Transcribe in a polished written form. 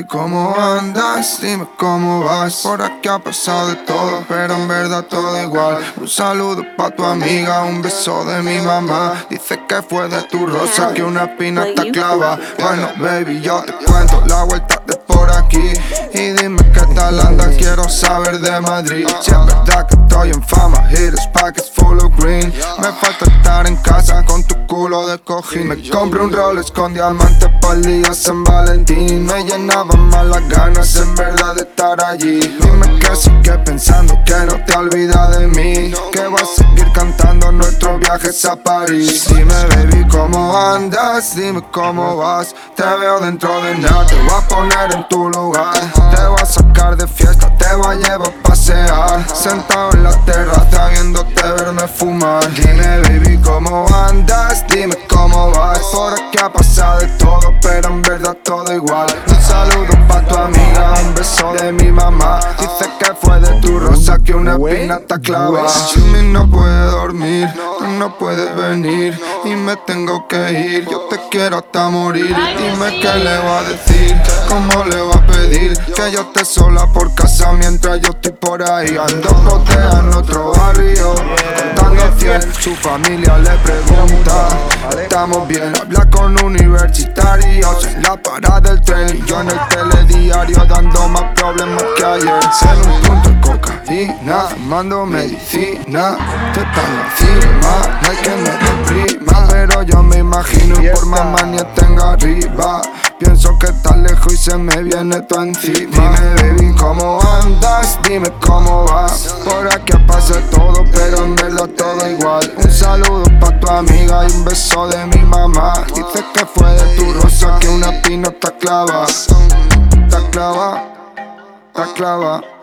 ¿cómo andas? Dime cómo vas. Por aquí ha pasado de todo, pero en verdad todo igual. Un saludo pa' tu amiga, un beso de mi mamá. Dice que fue de tu rosa, que una espina te clava. Bueno, baby, yo te cuento la vuelta de por aquí. Y dime qué tal andas, quiero saber de Madrid. Si es verdad que estoy en fama, hitters packets full of green. Me falta estar en casa con tu culo de cojín. Me compré un Rolex con diamantes pa'l día San Valentín. Me llenaban más las ganas en verdad de estar allí. Dime que sigues pensando que no te olvidas de mí, que vas a seguir cantando nuestros viajes a París. Dime baby cómo andas, dime cómo vas. Te veo dentro de nada, te voy a poner en tu lugar. Te voy a sacar de fiesta, te voy a llevar a pasear. Sentado en la terraza viéndote verme fumar. Dime baby cómo andas, dime cómo vas. Por aquí ha pasado de todo, pero en verdad todo igual. Un saludo pa' tu amiga, un beso de mi mamá. Dice que fue de tu rosa, que una espina te clava. Jimmy no puede dormir, no puede venir y me tengo que ir. Yo te quiero hasta morir. Dime qué le va a decir, cómo le va a pedir que yo esté sola por casa mientras yo estoy por ahí. Ando botea en otro barrio, contando 100. Su familia le pregunta, ¿estamos bien? Habla con universitarios en la parada del tren. Y yo en el telediario dando más problemas que ayer. En un punto de cocaína, fumando medicina. Te están encima, no hay que me deprima. Pero yo me imagino y por más manía tenga arriba. Pienso que estás lejos y se me viene todo encima. Dime baby cómo andas, dime cómo vas. Por aquí pasa todo, pero en verdad todo igual. Un saludo pa' tu amiga y un beso de mi mamá. Dice que fue de tu rosa, que una espina te clava. Te clava, te clava.